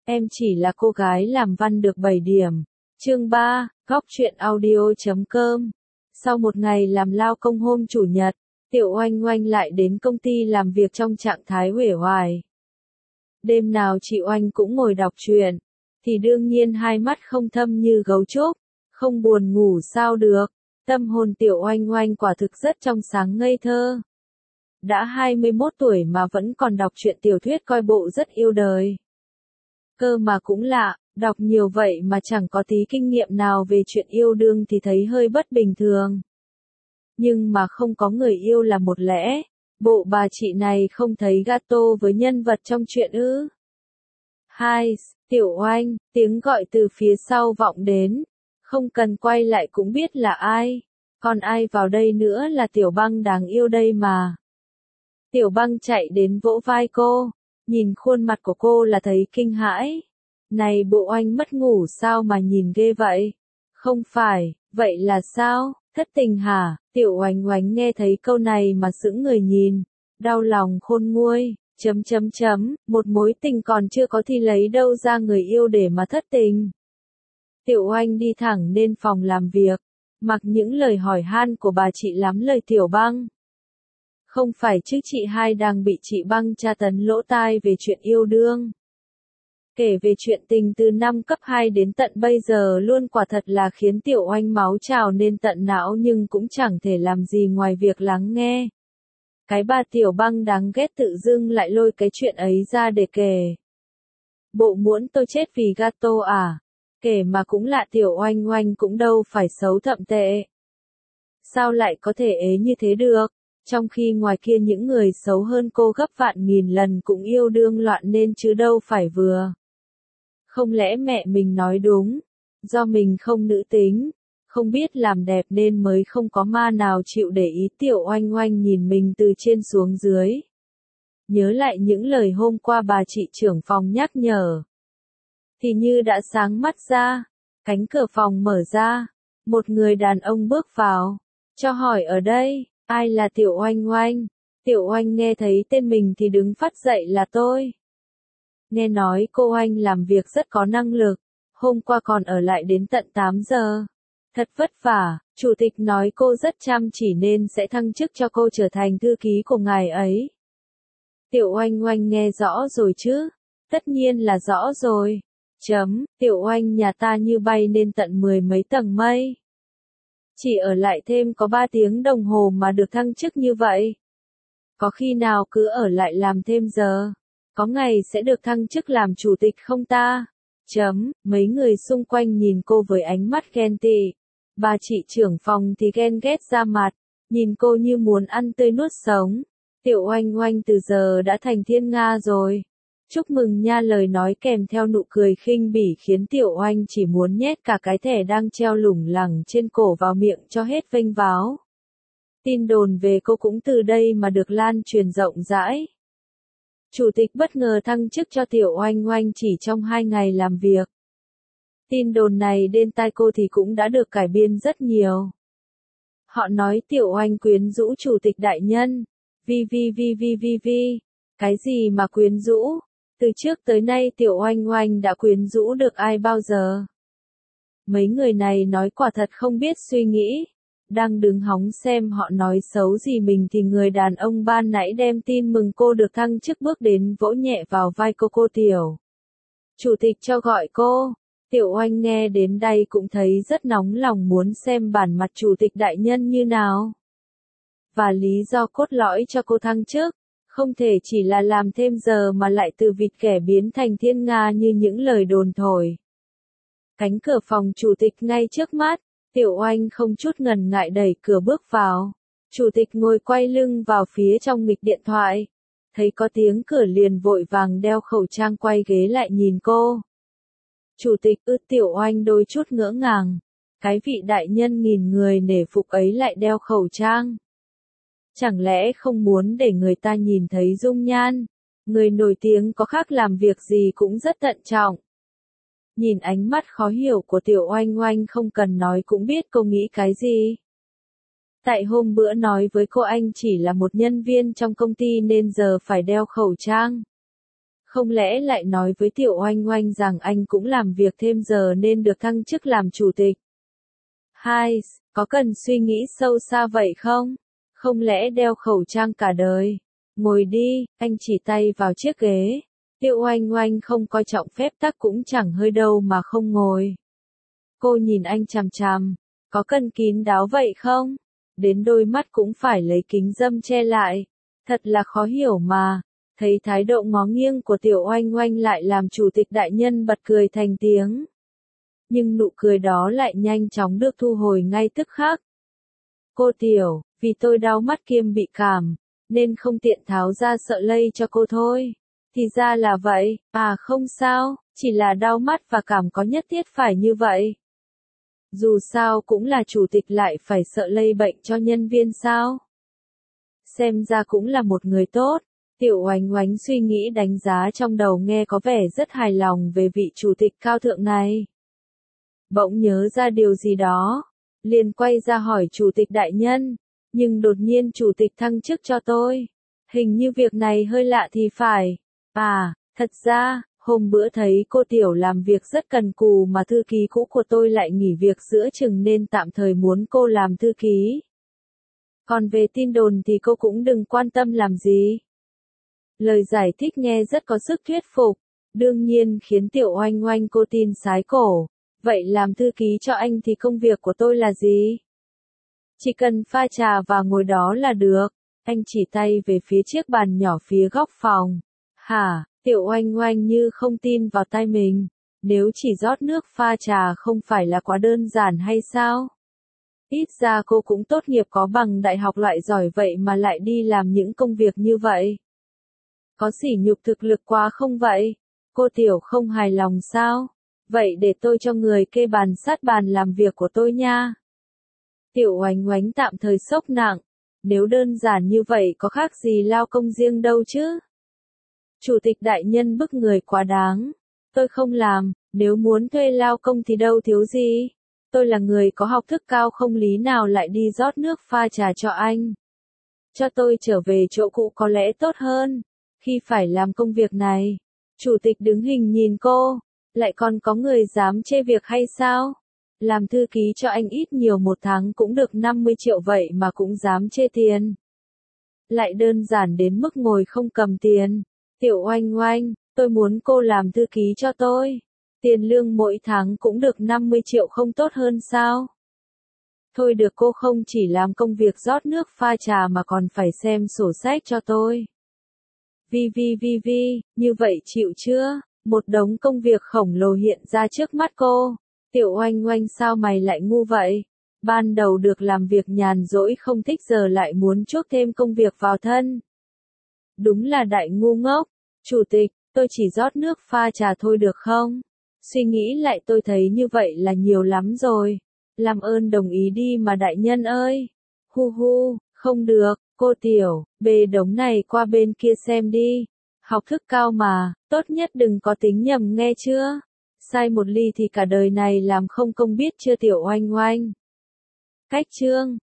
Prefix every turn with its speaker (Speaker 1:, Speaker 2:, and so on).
Speaker 1: Em chỉ là cô gái làm văn được 7 điểm. Chương 3, Góc truyện audio.com. Sau một ngày làm lao công hôm chủ nhật, Tiểu Oanh Oanh lại đến công ty làm việc trong trạng thái uể oải. Đêm nào chị Oanh cũng ngồi đọc truyện, thì đương nhiên hai mắt không thâm như gấu trúc, không buồn ngủ sao được. Tâm hồn Tiểu Oanh Oanh quả thực rất trong sáng ngây thơ. Đã 21 tuổi mà vẫn còn đọc truyện tiểu thuyết coi bộ rất yêu đời. Cơ mà cũng lạ, đọc nhiều vậy mà chẳng có tí kinh nghiệm nào về chuyện yêu đương thì thấy hơi bất bình thường. Nhưng mà không có người yêu là một lẽ, bộ bà chị này không thấy gato với nhân vật trong truyện ư? Hai, Tiểu Oanh, tiếng gọi từ phía sau vọng đến, không cần quay lại cũng biết là ai, còn ai vào đây nữa là Tiểu Băng đáng yêu đây mà. Tiểu Băng chạy đến vỗ vai cô, nhìn khuôn mặt của cô là thấy kinh hãi. Này bộ Oanh mất ngủ sao mà nhìn ghê vậy? Không phải, vậy là sao? Thất tình hả? Tiểu Oanh Oanh nghe thấy câu này mà sững người nhìn, đau lòng khôn nguôi, một mối tình còn chưa có thì lấy đâu ra người yêu để mà thất tình. Tiểu Oanh đi thẳng lên phòng làm việc, mặc những lời hỏi han của bà chị lắm lời Tiểu Băng. Không phải chứ chị hai đang bị chị Băng tra tấn lỗ tai về chuyện yêu đương. Kể về chuyện tình từ năm cấp 2 đến tận bây giờ luôn quả thật là khiến Tiểu Oanh máu trào nên tận não nhưng cũng chẳng thể làm gì ngoài việc lắng nghe. Cái bà Tiểu Băng đáng ghét tự dưng lại lôi cái chuyện ấy ra để kể. Bộ muốn tôi chết vì gato à? Kể mà cũng lạ Tiểu Oanh Oanh cũng đâu phải xấu thậm tệ. Sao lại có thể ế như thế được? Trong khi ngoài kia những người xấu hơn cô gấp vạn nghìn lần cũng yêu đương loạn nên chứ đâu phải vừa. Không lẽ mẹ mình nói đúng, do mình không nữ tính, không biết làm đẹp nên mới không có ma nào chịu để ý. Tiểu Oanh Oanh nhìn mình từ trên xuống dưới. Nhớ lại những lời hôm qua bà chị trưởng phòng nhắc nhở. Thì như đã sáng mắt ra, cánh cửa phòng mở ra, một người đàn ông bước vào, cho hỏi ở đây, ai là Tiểu Oanh Oanh? Tiểu Oanh nghe thấy tên mình thì đứng phắt dậy là tôi. Nghe nói cô Oanh làm việc rất có năng lực, hôm qua còn ở lại đến tận 8 giờ. Thật vất vả, chủ tịch nói cô rất chăm chỉ nên sẽ thăng chức cho cô trở thành thư ký của ngài ấy. Tiểu Oanh Oanh nghe rõ rồi chứ? Tất nhiên là rõ rồi. Tiểu Oanh nhà ta như bay nên tận 10 mấy tầng mây. Chỉ ở lại thêm có 3 tiếng đồng hồ mà được thăng chức như vậy. Có khi nào cứ ở lại làm thêm giờ? Có ngày sẽ được thăng chức làm chủ tịch không ta? Mấy người xung quanh nhìn cô với ánh mắt ghen tị. Bà chị trưởng phòng thì ghen ghét ra mặt, nhìn cô như muốn ăn tươi nuốt sống. Tiểu Oanh Oanh từ giờ đã thành thiên nga rồi. Chúc mừng nha, lời nói kèm theo nụ cười khinh bỉ khiến Tiểu Oanh chỉ muốn nhét cả cái thẻ đang treo lủng lẳng trên cổ vào miệng cho hết vênh váo. Tin đồn về cô cũng từ đây mà được lan truyền rộng rãi. Chủ tịch bất ngờ thăng chức cho Tiểu Oanh Oanh chỉ trong 2 ngày làm việc. Tin đồn này đến tai cô thì cũng đã được cải biên rất nhiều. Họ nói Tiểu Oanh quyến rũ chủ tịch đại nhân. Cái gì mà quyến rũ? Từ trước tới nay Tiểu Oanh Oanh đã quyến rũ được ai bao giờ? Mấy người này nói quả thật không biết suy nghĩ. Đang đứng hóng xem họ nói xấu gì mình thì người đàn ông ban nãy đem tin mừng cô được thăng chức bước đến vỗ nhẹ vào vai cô Tiểu. Chủ tịch cho gọi cô. Tiểu Oanh nghe đến đây cũng thấy rất nóng lòng muốn xem bản mặt chủ tịch đại nhân như nào. Và lý do cốt lõi cho cô thăng chức, không thể chỉ là làm thêm giờ mà lại từ vịt kẻ biến thành thiên nga như những lời đồn thổi. Cánh cửa phòng chủ tịch ngay trước mắt, Tiểu Oanh không chút ngần ngại đẩy cửa bước vào. Chủ tịch ngồi quay lưng vào phía trong nghịch điện thoại. Thấy có tiếng cửa liền vội vàng đeo khẩu trang quay ghế lại nhìn cô. Chủ tịch Tiểu Oanh đôi chút ngỡ ngàng. Cái vị đại nhân nghìn người nể phục ấy lại đeo khẩu trang. Chẳng lẽ không muốn để người ta nhìn thấy dung nhan? Người nổi tiếng có khác làm việc gì cũng rất thận trọng. Nhìn ánh mắt khó hiểu của Tiểu Oanh Oanh không cần nói cũng biết cô nghĩ cái gì. Tại hôm bữa nói với cô anh chỉ là một nhân viên trong công ty nên giờ phải đeo khẩu trang. Không lẽ lại nói với Tiểu Oanh Oanh rằng anh cũng làm việc thêm giờ nên được thăng chức làm chủ tịch? Hai, có cần suy nghĩ sâu xa vậy không? Không lẽ đeo khẩu trang cả đời? Ngồi đi, anh chỉ tay vào chiếc ghế. Tiểu Oanh Oanh không coi trọng phép tắc cũng chẳng hơi đâu mà không ngồi. Cô nhìn anh chằm chằm, có cần kín đáo vậy không? Đến đôi mắt cũng phải lấy kính râm che lại. Thật là khó hiểu mà. Thấy thái độ ngó nghiêng của Tiểu Oanh Oanh lại làm chủ tịch đại nhân bật cười thành tiếng. Nhưng nụ cười đó lại nhanh chóng được thu hồi ngay tức khắc. Cô Tiểu, vì tôi đau mắt kiêm bị cảm, nên không tiện tháo ra sợ lây cho cô thôi. Thì ra là vậy, à không sao, chỉ là đau mắt và cảm có nhất thiết phải như vậy. Dù sao cũng là chủ tịch lại phải sợ lây bệnh cho nhân viên sao. Xem ra cũng là một người tốt. Tiểu Oanh Oanh suy nghĩ đánh giá trong đầu nghe có vẻ rất hài lòng về vị chủ tịch cao thượng này. Bỗng nhớ ra điều gì đó, liền quay ra hỏi chủ tịch đại nhân, nhưng đột nhiên chủ tịch thăng chức cho tôi. Hình như việc này hơi lạ thì phải. À, thật ra, hôm bữa thấy cô Tiểu làm việc rất cần cù mà thư ký cũ của tôi lại nghỉ việc giữa chừng nên tạm thời muốn cô làm thư ký. Còn về tin đồn thì cô cũng đừng quan tâm làm gì. Lời giải thích nghe rất có sức thuyết phục, đương nhiên khiến Tiểu Oanh Oanh cô tin sái cổ. Vậy làm thư ký cho anh thì công việc của tôi là gì? Chỉ cần pha trà và ngồi đó là được. Anh chỉ tay về phía chiếc bàn nhỏ phía góc phòng. Hả? Tiểu Oanh Oanh như không tin vào tai mình. Nếu chỉ rót nước pha trà không phải là quá đơn giản hay sao? Ít ra cô cũng tốt nghiệp có bằng đại học loại giỏi vậy mà lại đi làm những công việc như vậy. Có sỉ nhục thực lực quá không vậy? Cô Tiểu không hài lòng sao? Vậy để tôi cho người kê bàn sát bàn làm việc của tôi nha. Tiểu Oanh Oanh tạm thời sốc nặng. Nếu đơn giản như vậy có khác gì lao công riêng đâu chứ? Chủ tịch đại nhân bức người quá đáng. Tôi không làm, nếu muốn thuê lao công thì đâu thiếu gì. Tôi là người có học thức cao không lý nào lại đi rót nước pha trà cho anh. Cho tôi trở về chỗ cũ có lẽ tốt hơn. Khi phải làm công việc này, chủ tịch đứng hình nhìn cô. Lại còn có người dám chê việc hay sao? Làm thư ký cho anh ít nhiều một tháng cũng được 50 triệu vậy mà cũng dám chê tiền. Lại đơn giản đến mức ngồi không cầm tiền. Tiểu Oanh Oanh, tôi muốn cô làm thư ký cho tôi. Tiền lương mỗi tháng cũng được 50 triệu không tốt hơn sao? Thôi được, cô không chỉ làm công việc rót nước pha trà mà còn phải xem sổ sách cho tôi. Như vậy chịu chưa? Một đống công việc khổng lồ hiện ra trước mắt cô. Tiểu Oanh Oanh, sao mày lại ngu vậy? Ban đầu được làm việc nhàn rỗi không thích giờ lại muốn chuốc thêm công việc vào thân. Đúng là đại ngu ngốc. Chủ tịch, tôi chỉ rót nước pha trà thôi được không? Suy nghĩ lại tôi thấy như vậy là nhiều lắm rồi. Làm ơn đồng ý đi mà đại nhân ơi. Hu hu, không được, cô Tiểu, bê đống này qua bên kia xem đi. Học thức cao mà, tốt nhất đừng có tính nhầm nghe chưa? Sai một ly thì cả đời này làm không công biết chưa Tiểu Oanh Oanh? Cách chương